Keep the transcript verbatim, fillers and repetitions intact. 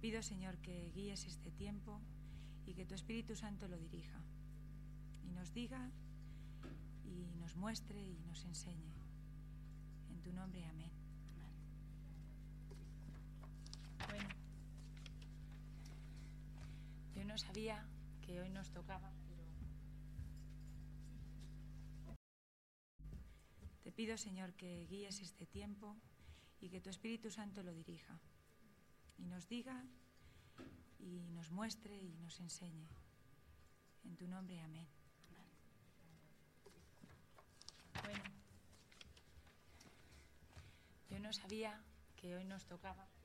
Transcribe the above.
pido, Señor, que guíes este tiempo y que tu Espíritu Santo lo dirija y nos diga y nos muestre y nos enseñe. En tu nombre, amén. Bueno, yo no sabía que hoy nos tocaba, pero te pido, Señor, que guíes este tiempo y que tu Espíritu Santo lo dirija y nos diga y nos muestre y nos enseñe. En tu nombre, amén. Bueno, yo no sabía que hoy nos tocaba.